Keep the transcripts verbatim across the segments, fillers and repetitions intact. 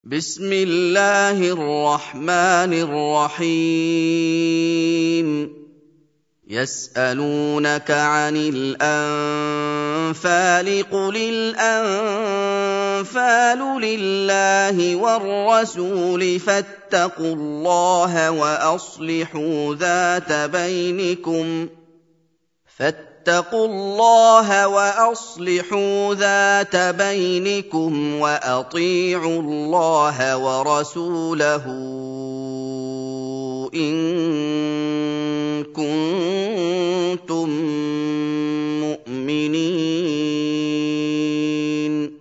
بسم الله الرحمن الرحيم يسألونك عن الأنفال قل الأنفال لله والرسول فاتقوا الله وأصلحوا ذات بينكم فاتقوا الله وأصلحوا ذات بينكم وأطيعوا الله ورسوله إن كنتم مؤمنين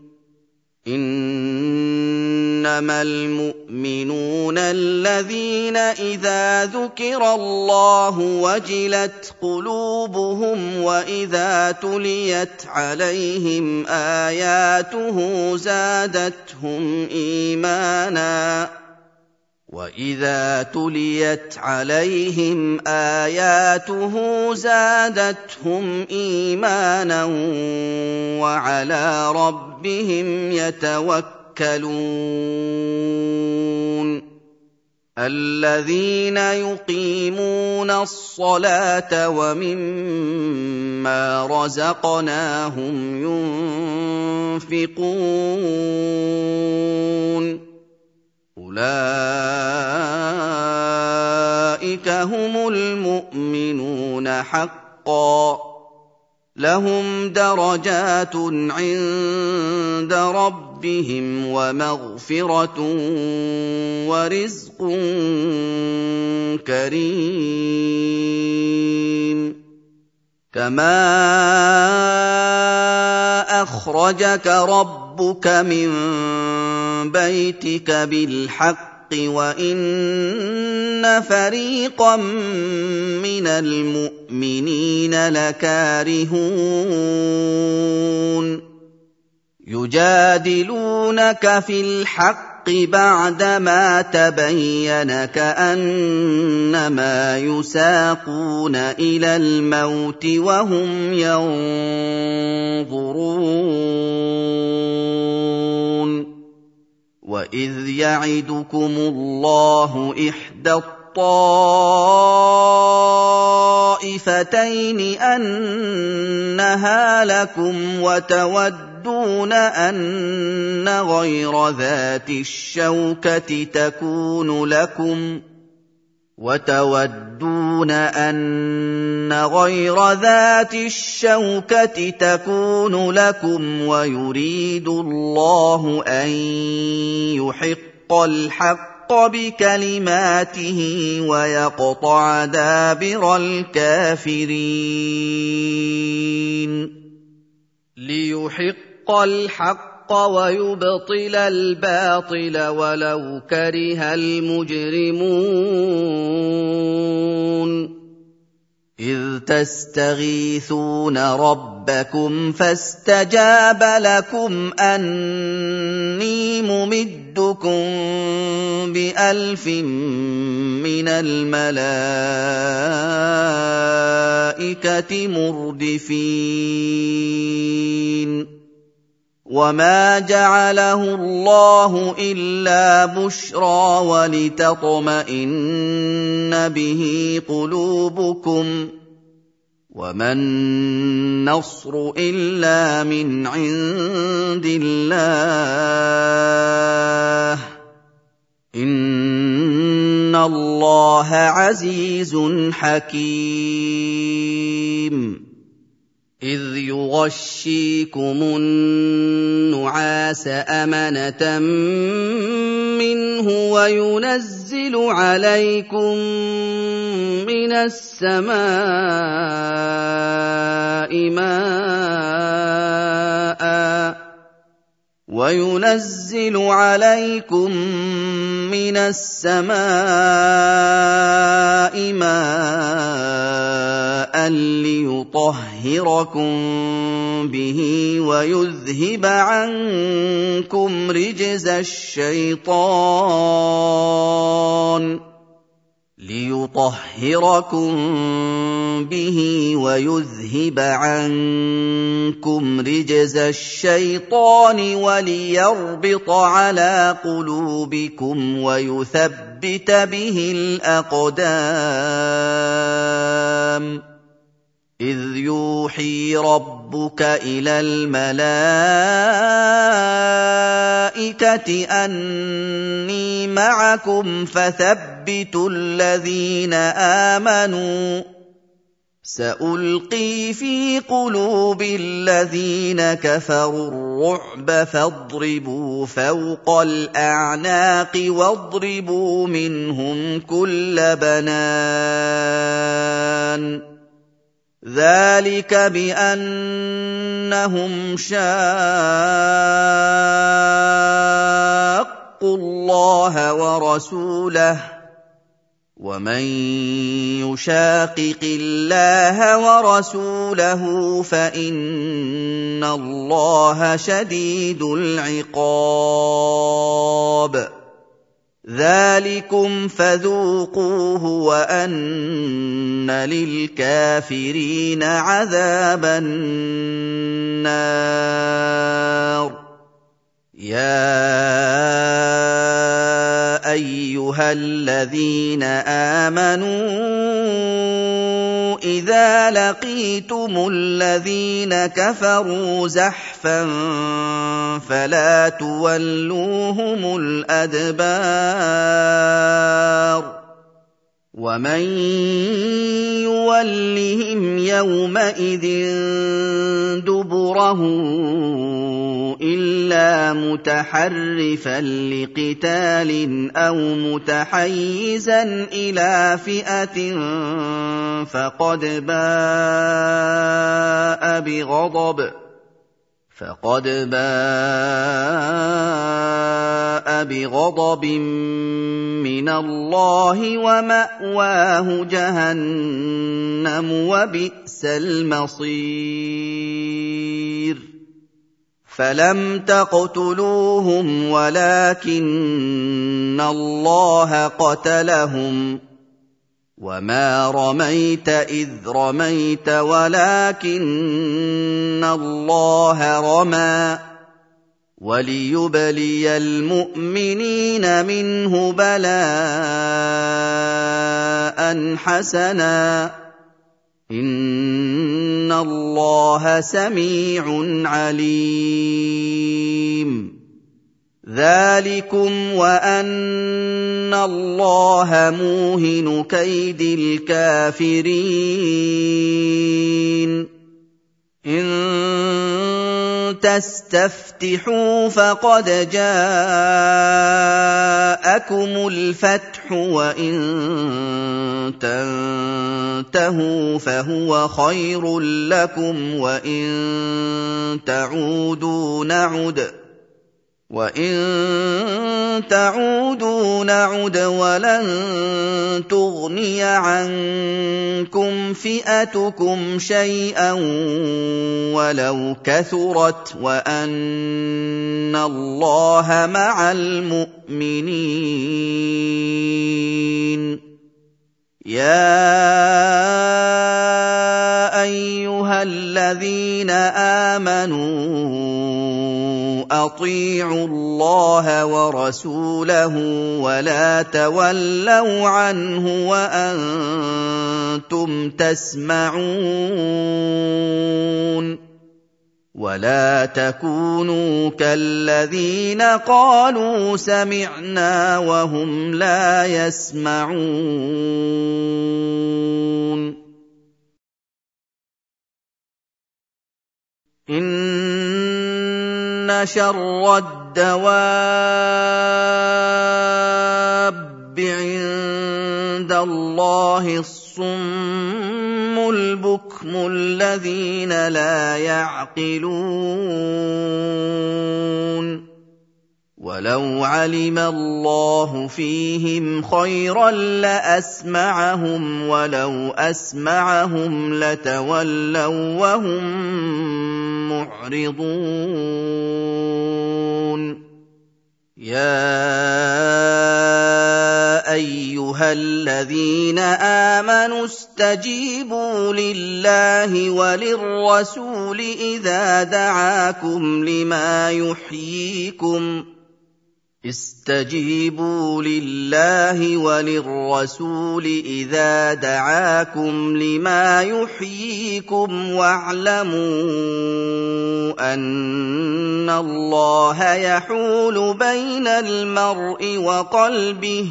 إنما المؤمنون الذين إذا ذكر الله وجلت قلوبهم وإذا تليت عليهم آياته زادتهم إيمانا وَإِذَا تُلِيَتْ عَلَيْهِمْ آيَاتُهُ زَادَتْهُمْ إِيمَانًا وَعَلَىٰ رَبِّهِمْ يَتَوَكَّلُونَ الَّذِينَ يُقِيمُونَ الصَّلَاةَ وَمِمَّا رَزَقْنَاهُمْ يُنفِقُونَ أُولَٰئِكَ هُمُ الْمُؤْمِنُونَ حَقًّا ۚ لَّهُمْ دَرَجَاتٌ عِندَ رَبِّهِمْ وَمَغْفِرَةٌ وَرِزْقٌ كَرِيمٌ كَمَا أَخْرَجَكَ رَبُّكَ مِن بَيْتِكَ بِالْحَقِّ وَإِنَّ فَرِيقًا مِّنَ الْمُؤْمِنِينَ لَكَارِهُونَ يُجَادِلُونَكَ فِي الْحَقِّ بَعْدَمَا تَبَيَّنَ كَأَنَّمَا يُسَاقُونَ إِلَى الْمَوْتِ وَهُمْ يَنظُرُونَ وَإِذْ يَعِدُكُمُ اللَّهُ إِحْدَى الطَّائِفَتَيْنِ أَنَّهَا لَكُمْ وَتَوَدُّونَ أَنَّ غَيْرَ ذَاتِ الشَّوْكَةِ تَكُونُ لَكُمْ وَتَوَدُّونَ أَنَّ غَيْرَ ذَاتِ الشَّوْكَةِ تَكُونُ لَكُمْ وَيُرِيدُ اللَّهُ أَن يُحِقَّ الْحَقَّ بِكَلِمَاتِهِ وَيَقْطَعَ دَابِرَ الْكَافِرِينَ لِيُحِقَّ الْحَقَّ وَيُبْطِلَ الْبَاطِلَ وَلَوْ كَرِهَ الْمُجْرِمُونَ إِذْ تَسْتَغِيثُونَ رَبَّكُمْ فَاسْتَجَابَ لَكُمْ أَنِّي مُمِدُّكُم بِأَلْفٍ مِّنَ الْمَلَائِكَةِ مُرْدِفِينَ وَمَا جَعَلَهُ اللَّهُ إِلَّا بُشْرَىٰ وَلِتَطْمَئِنَّ بِهِ قُلُوبُكُمْ ۚ وَمَا النَّصْرُ إِلَّا مِنْ عِندِ اللَّهِ ۚ إِنَّ اللَّهَ عَزِيزٌ حَكِيمٌ إِذْ يُغَشِّيكُمُ النُّعَاسَ أَمَنَةً مِّنْهُ وَيُنَزِّلُ عَلَيْكُم مِّنَ السَّمَاءِ مَاءً وَيُنَزِّلُ عَلَيْكُم مِّنَ السَّمَاءِ مَاءً لِّيُطَهِّرَكُم بِهِ وَيُذْهِبَ عَنكُمْ رِجْزَ الشَّيْطَانِ لِيُطَهِّرَكُم بِهِ وَيُذْهِبَ عَنكُمْ رِجْزَ الشَّيْطَانِ وَلِيَرْبِطَ عَلَىٰ قُلُوبِكُمْ وَيُثَبِّتَ بِهِ الْأَقْدَامَ إِذْ يُوحِي رَبُّكَ إِلَى الْمَلَائِكَةِ أَنِّي مَعَكُمْ فَثَبِّتُوا الَّذِينَ آمَنُوا ۚ سَأُلْقِي فِي قُلُوبِ الَّذِينَ كَفَرُوا الرُّعْبَ فَاضْرِبُوا فَوْقَ الْأَعْنَاقِ وَاضْرِبُوا مِنْهُمْ كُلَّ بَنَانٍ ذَٰلِكَ بِأَنَّهُمْ شَاقُّوا اللَّهَ وَرَسُولَهُ ۖ وَمَن يُشَاقِقِ اللَّهَ وَرَسُولَهُ فَإِنَّ اللَّهَ شَدِيدُ الْعِقَابِ ذَٰلِكُمْ فَذُوقُوهُ وَأَنَّ لِلْكَافِرِينَ عَذَابَ النَّارِ يَا أَيُّهَا الَّذِينَ آمَنُوا إِذَا لَقِيتُمُ الَّذِينَ كَفَرُوا زَحْفًا فَلَا تُوَلُّوهُمُ الْأَدْبَارَ وَمَن يُوَلِّهِمْ يَوْمَئِذٍ دُبُرَهُ إِلَّا مُتَحَرِّفًا لِّقِتَالٍ أَوْ مُتَحَيِّزًا إِلَىٰ فِئَةٍ فَقَدْ بَاءَ بِغَضَبٍ فَقَدْ بَاءَ بِغَضَبٍ مِّنَ اللَّهِ وَمَأْوَاهُ جَهَنَّمُ وَبِئْسَ الْمَصِيرُ فَلَمْ تَقْتُلُوهُمْ وَلَٰكِنَّ اللَّهَ قَتَلَهُمْ ۚ وَمَا رَمَيْتَ إِذْ رَمَيْتَ وَلَٰكِنَّ اللَّهَ رَمَىٰ ۚ وَلِيُبْلِيَ الْمُؤْمِنِينَ مِنْهُ بَلَاءً حَسَنًا ۚ إِنَّ اللَّهَ سَمِيعٌ عَلِيمٌ ذَٰلِكُمْ وَأَنَّ اللَّهَ مُوهِنُ كَيْدِ الْكَافِرِينَ إِن تَسْتَفْتِحُوا فَقَدْ جَاءَكُمُ الْفَتْحُ وَإِن تَنتَهُوا فَهُوَ خَيْرٌ لَّكُمْ وَإِن تَعُودُوا نَعُدْ وَإِن تَعُودُوا نَعُدْ وَلَن تُغْنِيَ عَنكُمْ فِئَتُكُمْ شَيْئًا وَلَوْ كَثُرَتْ وَأَنَّ اللَّهَ مَعَ الْمُؤْمِنِينَ يَا أَيُّهَا الَّذِينَ آمَنُوا أَطِيعُوا اللَّهَ وَرَسُولَهُ وَلَا تَوَلَّوْا عَنْهُ وَأَنتُمْ تَسْمَعُونَ وَلَا تَكُونُوا كَالَّذِينَ قَالُوا سَمِعْنَا وَهُمْ لَا يَسْمَعُونَ إِنَّ شَرَّ الدَّوَابِّ عِندَ اللَّهِ الصُّمُّ الْبُكْمُ الَّذِينَ لَا يَعْقِلُونَ وَلَوْ عَلِمَ اللَّهُ فِيهِمْ خَيْرًا لَّأَسْمَعَهُمْ وَلَوْ أَسْمَعَهُمْ لَتَوَلَّوا وَّهُم مُّعْرِضُونَ يَا أَيُّهَا ايها الذين امنوا استجيبوا لله وللرسول اذا دعاكم لما يحييكم استجيبوا لله وللرسول إذا دعاكم لما يحييكم واعلموا أن الله يحول بين المرء وقلبه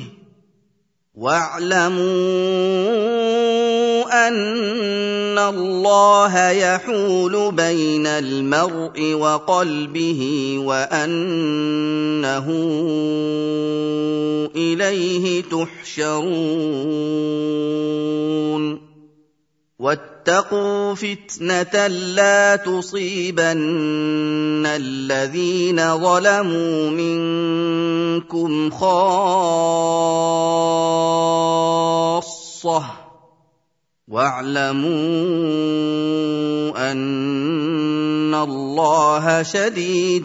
واعلموا أن الله يحول بين المرء وقلبه وأنه إليه تحشرون واتقوا فتنة لا تصيبن الذين ظلموا منكم خاصة واعلموا أن الله شديد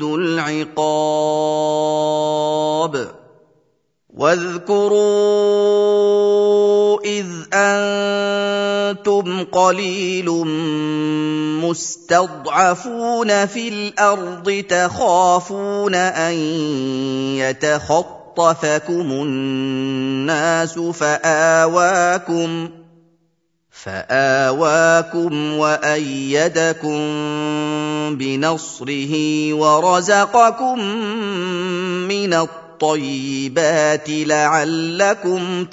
العقاب واذكروا إذ أنتم قليل مستضعفون في الأرض تخافون أن يتخطفكم الناس فآواكم فآواكم وأيدكم بنصره ورزقكم من الطيبات لعلكم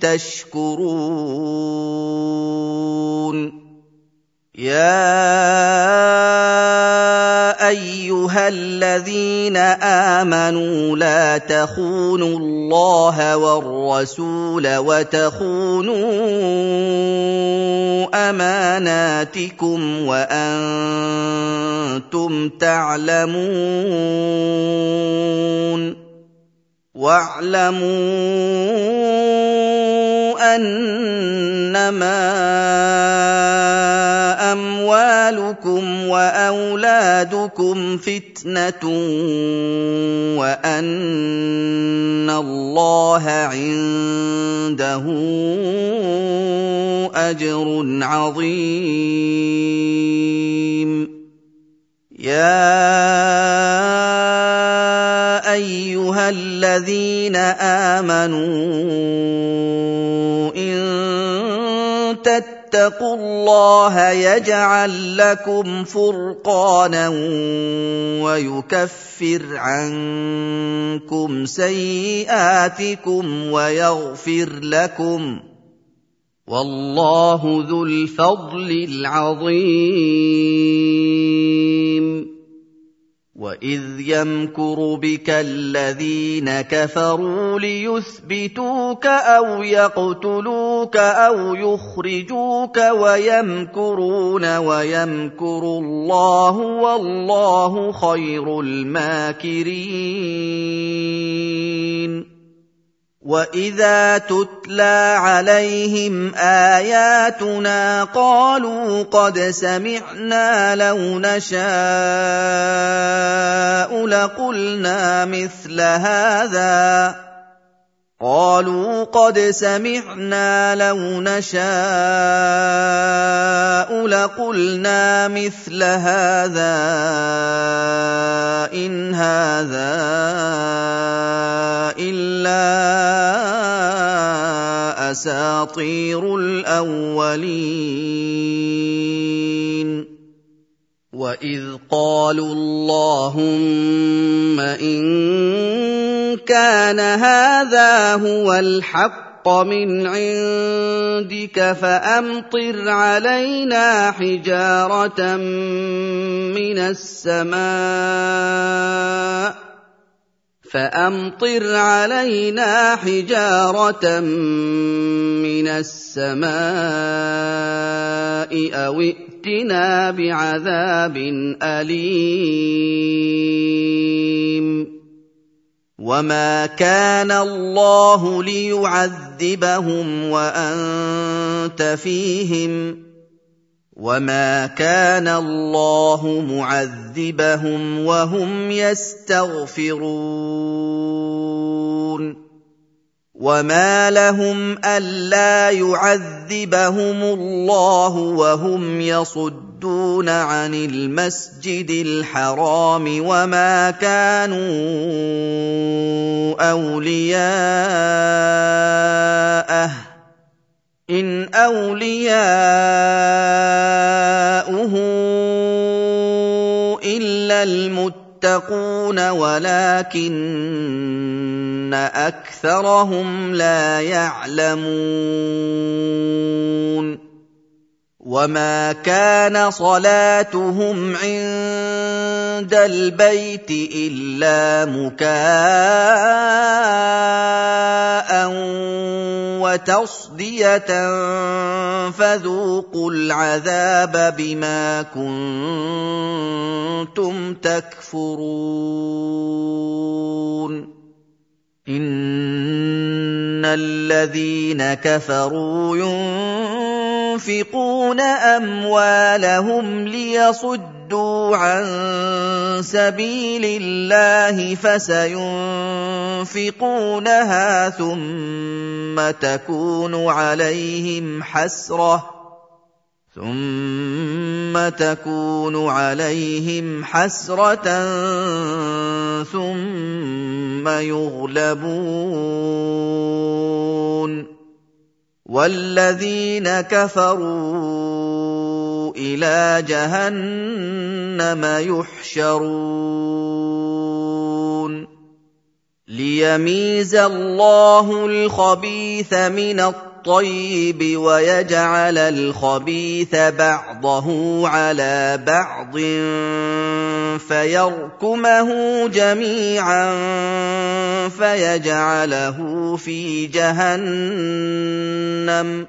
تشكرون يا أيها الذين آمنوا لا تخونوا الله والرسول وتخونوا أماناتكم وأنتم تعلمون واعلموا أنما أموالكم وأولادكم فتنة وأن الله عنده أجر عظيم يا أيها الذين آمنوا إن تتقوا الله يجعل لكم فرقانا ويكفر عنكم سيئاتكم ويغفر لكم والله ذو الفضل العظيم وإذ يمكر بك الذين كفروا ليثبتوك أو يقتلوك أو يخرجوك ويمكرون ويمكر الله والله خير الماكرين وإذا تتلى عليهم آياتنا قالوا قد سمعنا لو نشاء لقلنا مثل هذا قالوا قد سمعنا لو نشاء لقلنا مثل هذا إن هذا إلا أساطير الأولين وإذ قالوا اللهم إن كان هذا هو الحق من عندك فأمطر علينا حجارة من السماء فأمطر علينا حجارة من السماء أو ائتنا بعذاب أليم وما كان الله ليعذبهم وأنت فيهم وما كان الله معذبهم وهم يستغفرون وما لهم ألا يعذبهم الله وهم يصدون عن المسجد الحرام وما كانوا أولياءه إن أولياؤه إلا المتقون ولكن أكثرهم لا يعلمون وما كان صلاتهم عند البيت إلا مكاء وتصدية فذوقوا العذاب بما كنتم تكفرون إن الذين كفروا ينفقون أموالهم ليصدوا عن سبيل الله فسينفقونها ثم تكون عليهم حسرة ثم تكون عليهم حسرة ثم يغلبون والذين كفروا إلى جهنم يحشرون ليميز الله الخبيث من الطيب ويجعل الخبيث بعضه على بعض فيركمه جميعا فيجعله في جهنم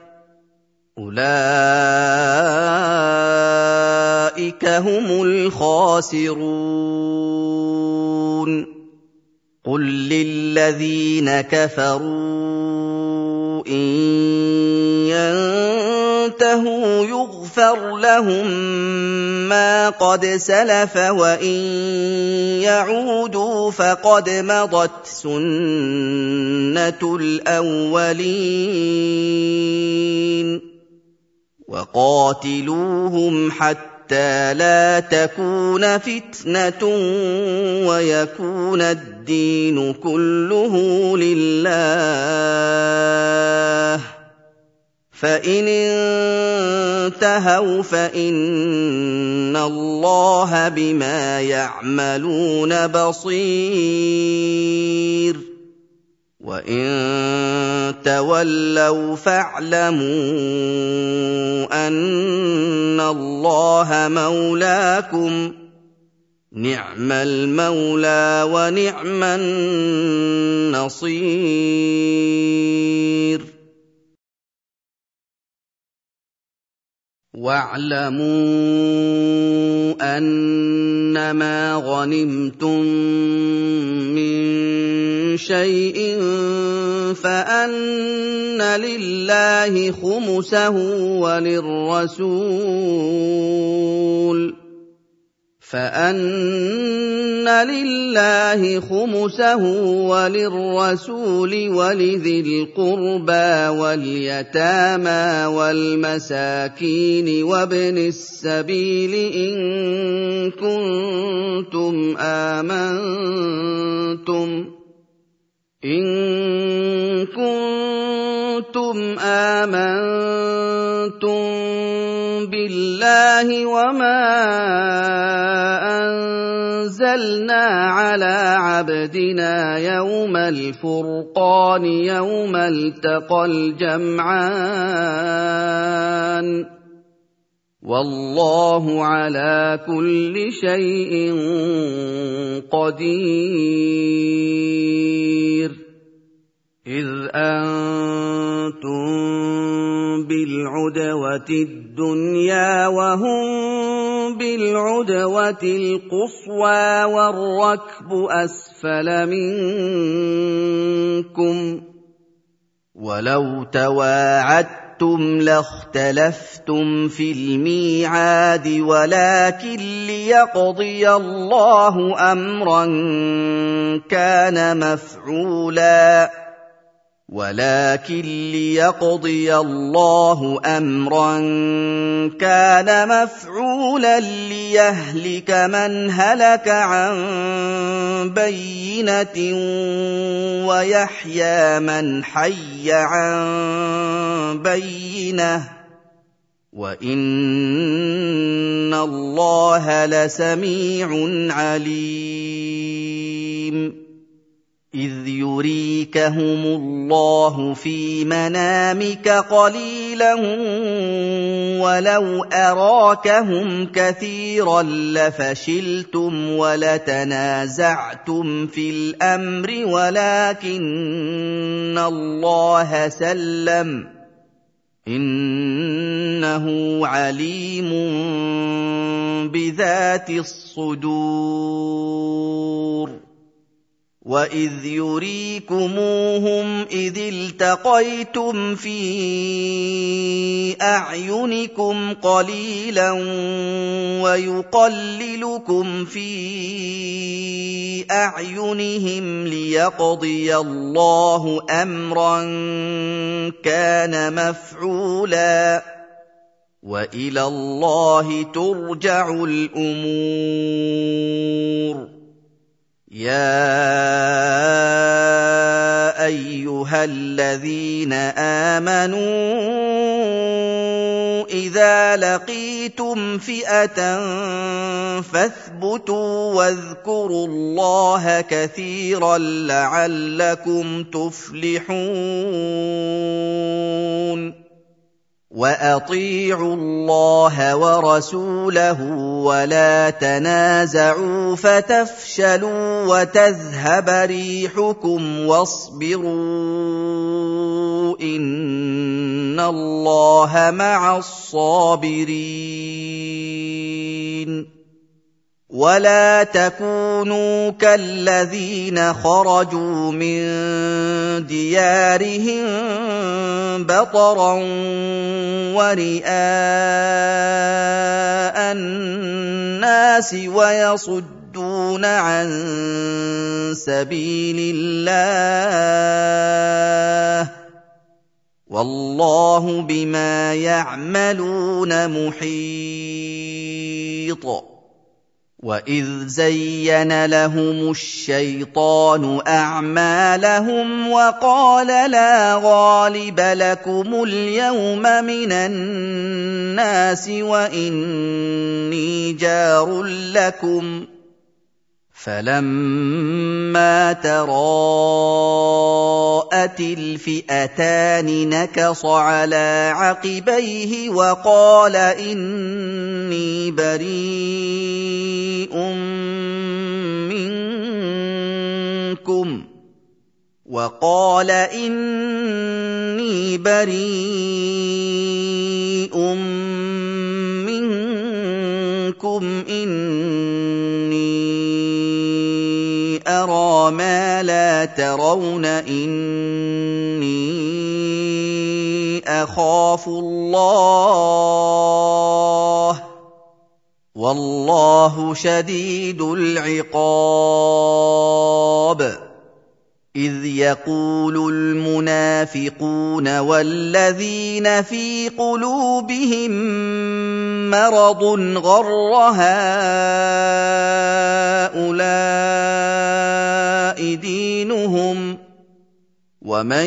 أولئك هم الخاسرون قل للذين كفروا إن ينتهوا يغفر لهم ما قد سلف وإن يعودوا فقد مضت سنة الأولين وقاتلوهم حتى حتى لا تكون فتنة ويكون الدين كله لله فإن انتهوا فإن الله بما يعملون بصير وإن تولوا فاعلموا أن الله مولاكم نعم المولى ونعم النصير واعلموا أنما غنمتم من شيء فأن لله خمسه وللرسول فأن لله خمسه وللرسول ولذي القربى واليتامى والمساكين وابن السبيل إن كنتم آمنتم إن كنتم آمنتم بالله وما أنزلنا على عبدنا يوم الفرقان يوم التقى الجمعان والله على كل شيء قدير إذ أنتم بالعدوة الدنيا وهم بالعدوة القصوى والركب أسفل منكم ولو تواعدتم لاختلفتم في الميعاد ولكن ليقضي الله أمرا كان مفعولا ولكن ليقضي الله أمرا كان مفعولا ليهلك من هلك عن بينة ويحيى من حي عن بينة وإن الله لسميع عليم إذ يريكهم الله في منامك قليلا ولو أراكهم كثيرا لفشلتم ولتنازعتم في الأمر ولكن الله سلم إنه عليم بذات الصدور وإذ يريكموهم إذ التقيتم في أعينكم قليلا ويقللكم في أعينهم ليقضي الله أمرا كان مفعولا وإلى الله ترجع الأمور يا أيها الذين آمنوا إذا لقيتم فئة فاثبتوا واذكروا الله كثيرا لعلكم تفلحون وأطيعوا الله ورسوله ولا تنازعوا فتفشلوا وتذهب ريحكم واصبروا إن الله مع الصابرين ولا تكونوا كالذين خرجوا من ديارهم بطرا ورئاء الناس ويصدون عن سبيل الله والله بما يعملون محيط وإذ زين لهم الشيطان أعمالهم وقال لا غالب لكم اليوم من الناس وإني جار لكم فلما تراءت الفئتان نكص على عقبيه وقال إني بريء منكم وقال إني بريء منكم إني أرى ما لا ترون إني أخاف الله والله شديد العقاب إذ يقول المنافقون والذين في قلوبهم مرض غر هؤلاء دينهم ومن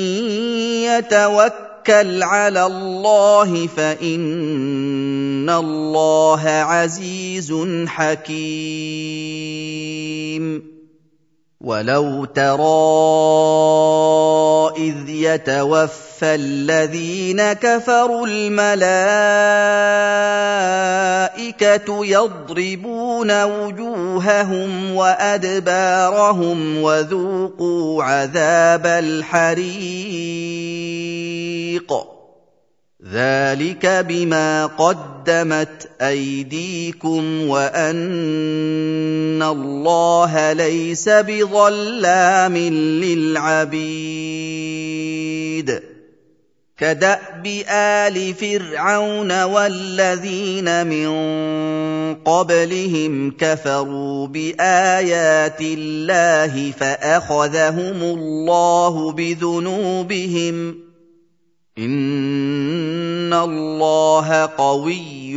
يتوكل على الله فإن الله عزيز حكيم ولو ترى إذ يتوفى الذين كفروا الملائكة يضربون وجوههم وأدبارهم وذوقوا عذاب الحريق ذلك بما قدمت أيديكم وأن الله ليس بظلام للعبيد كدأب آل فرعون والذين من قبلهم كفروا بآيات الله فأخذهم الله بذنوبهم إن الله قوي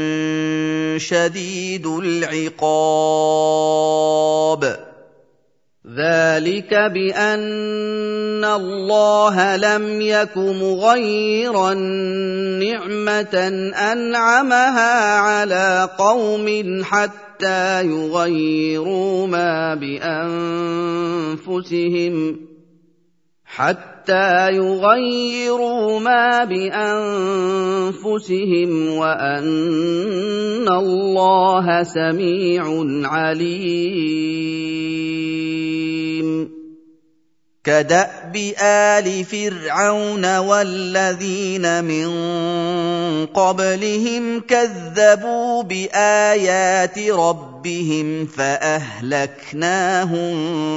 شديد العقاب ذلك بأن الله لم يك مغيرا نعمة أنعمها على قوم حتى يغيروا ما بأنفسهم حتى يغيروا ما بأنفسهم وأن الله سميع عليم كدأب آل فرعون والذين من قبلهم كذبوا بآيات ربهم فأهلكناهم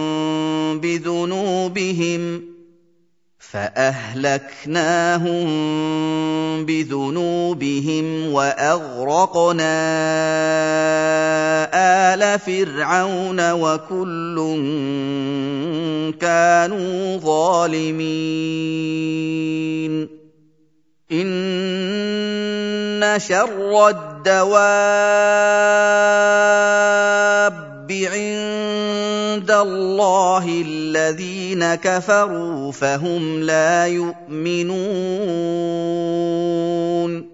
بذنوبهم فأهلكناهم بذنوبهم وأغرقنا آل فرعون وكل كانوا ظالمين إن شر الدواب عند الله الذين كفروا فهم لا يؤمنون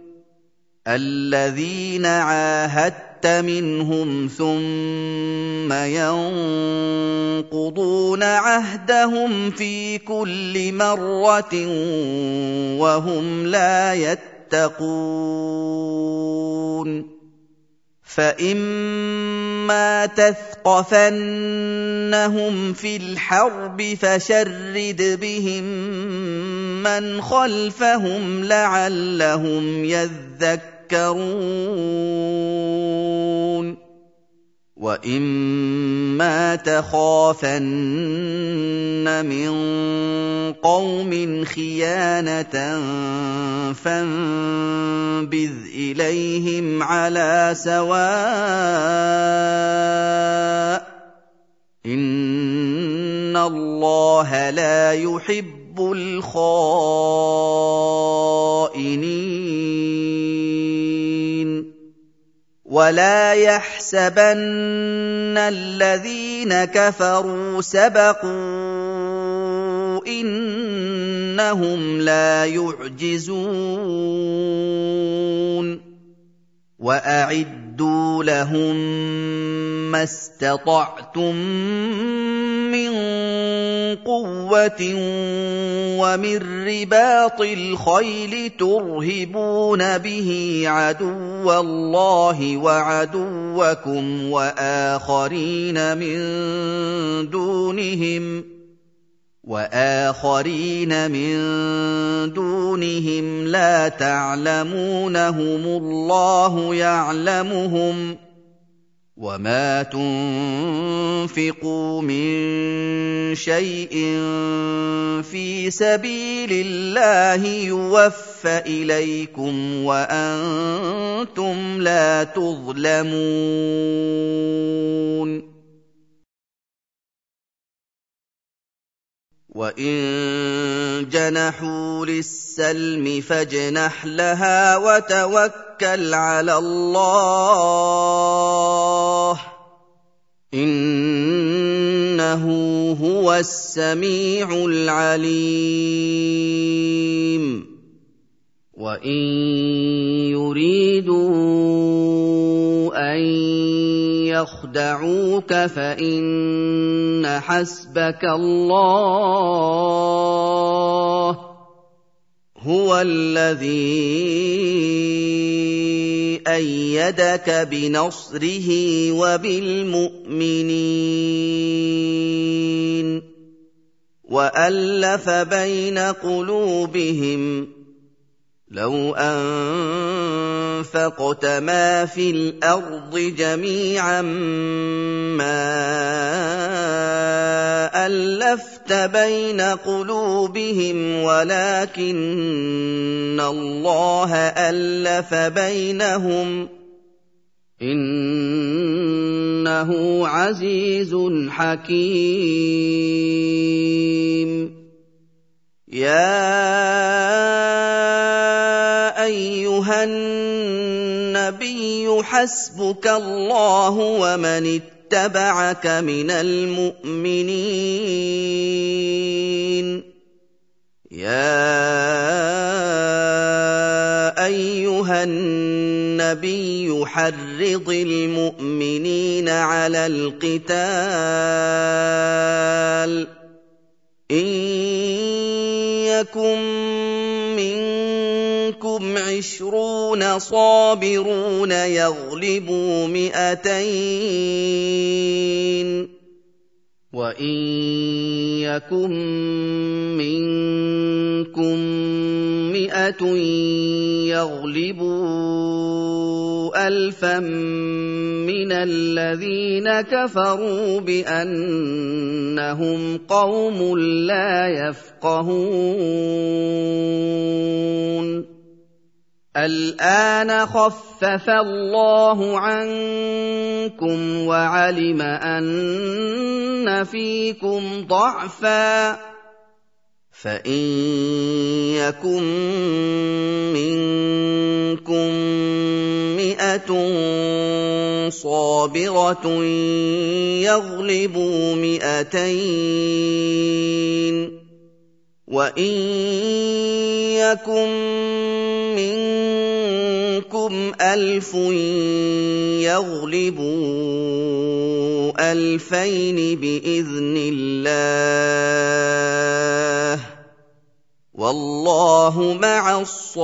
الذين عاهدت منهم ثم ينقضون عهدهم في كل مرة وهم لا يتقون فإما تثقفنهم في الحرب فشرد بهم من خلفهم لعلهم يذكرون وإما تخافن من قوم خيانة فانبذ إليهم على سواء إن الله لا يحب الخائنين ولا يحسبن الذين كفروا سبقوا إنهم لا يعجزون وأعدوا لهم ما استطعتم من قوة ومن رباط الخيل ترهبون به عدو الله وعدوكم وآخرين من دونهم وآخرين من دونهم لا تعلمونهم الله يعلمهم وما تنفقوا من شيء في سبيل الله يوفى إليكم وأنتم لا تظلمون وَإِن جَنَحُوا لِلسَّلْمِ فَاجْنَحْ لَهَا وَتَوَكَّلْ عَلَى اللَّهِ ۚ إِنَّهُ هُوَ السَّمِيعُ الْعَلِيمُ وَإِن يُرِيدُوا أَن يَخْدَعُوكَ فَإِنَّ حَسْبَكَ اللَّهُ ۚ هُوَ الَّذِي أَيَّدَكَ بِنَصْرِهِ وَبِالْمُؤْمِنِينَ وَأَلَّفَ بَيْنَ قُلُوبِهِمْ لو أنفقت ما في الأرض جميعا ما ألفت بين قلوبهم ولكن الله ألف بينهم إنه عزيز حكيم يا أيها النبي حسبك الله ومن اتبعك من المؤمنين يا أيها النبي حرض المؤمنين على القتال إن يكن منكم عشرون صابرون يغلبوا مئتين وإن يكن منكم مئة يغلبوا ألفا من الذين كفروا بأنهم قوم لا يفقهون الآن خفف الله عنكم وعلم أن فيكم ضعفا فإن يكن منكم مئة صابرة يغلبوا مئتين وإن يكن منكم ألف يغلبوا ألفين بإذن الله والله مع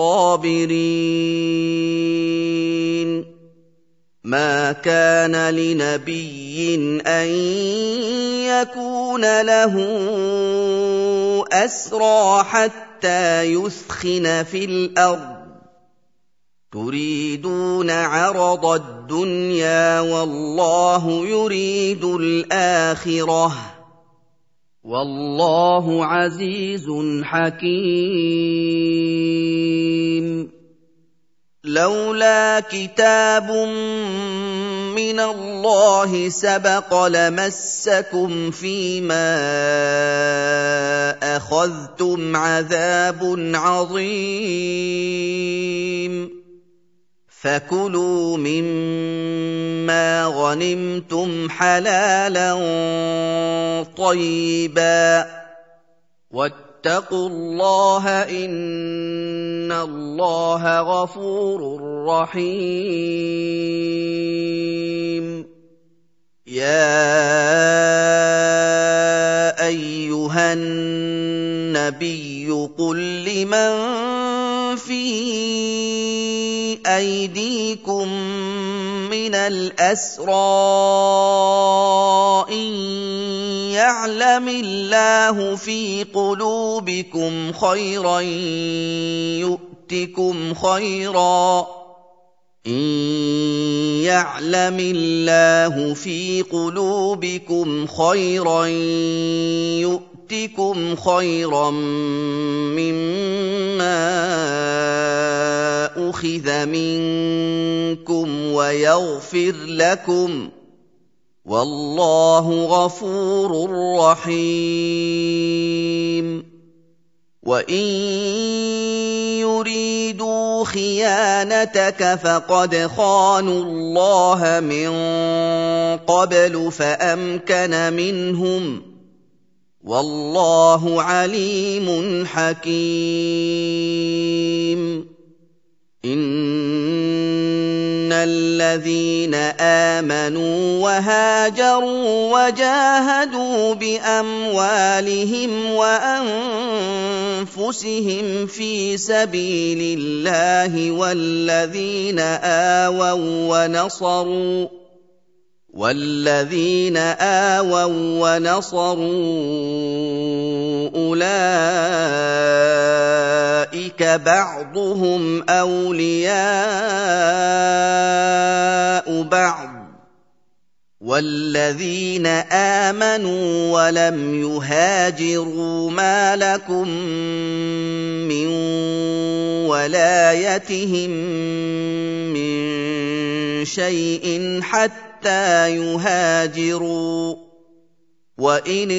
الصابرين ما كان لنبي أن يكون له أسرى حتى يثخن في الأرض تريدون عرض الدنيا والله يريد الآخرة والله عزيز حكيم لولا كتاب من الله سبق لمسكم فيما أخذتم عذاب عظيم فكلوا مما غنمتم حلالا طيبا واتقوا الله إن الله غفور رحيم يا أيها النبي قل لمن في أيديكم من الأسرى إن يعلم الله في قلوبكم خيرا يؤتكم خيرا إن يعلم الله في قلوبكم خيرا يؤتكم خيرا مما أخذ منكم ويغفر لكم والله غفور رحيم وإن يريدوا خيانتك فقد خانوا الله من قبل فأمكن منهم والله عليم حكيم إن الذين آمنوا وهاجروا وجاهدوا بأموالهم وأنفسهم في سبيل الله والذين آووا ونصروا والذين آووا ونصروا أولئك يتخذ بعضهم أولياء بعض والذين آمنوا ولم يهاجروا ما لكم من ولايتهم من شيء حتى يهاجروا وإن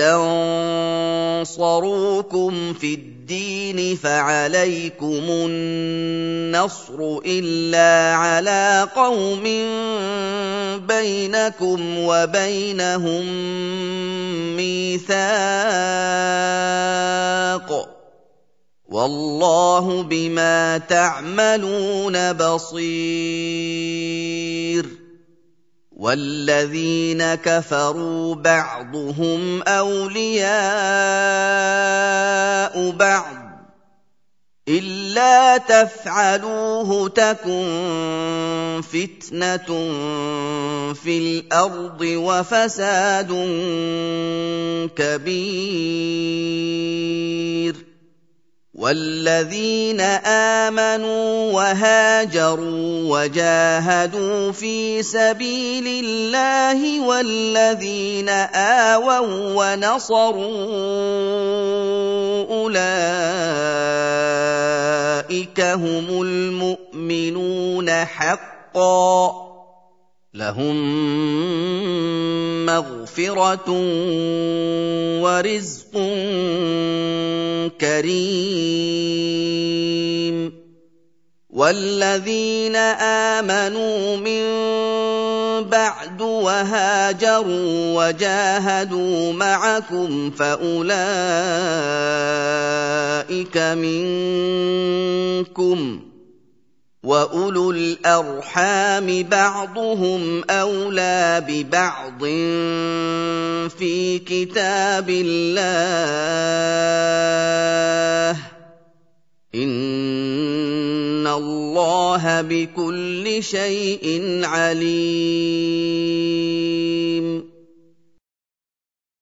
استنصروكم في الدين فعليكم النصر إلا على قوم بينكم وبينهم ميثاق والله بما تعملون بصير والذين كفروا بعضهم أولياء بعض إلا تفعلوه تكن فتنة في الأرض وفساد كبير والذين آمنوا وهاجروا وجاهدوا في سبيل الله والذين آووا ونصروا أولئك هم المؤمنون حقا لهم مغفرة ورزق كريم والذين آمنوا من بعد وهاجروا وجاهدوا معكم فأولئك منكم وأولو الأرحام بعضهم أولى ببعض في كتاب الله إن الله بكل شيء عليم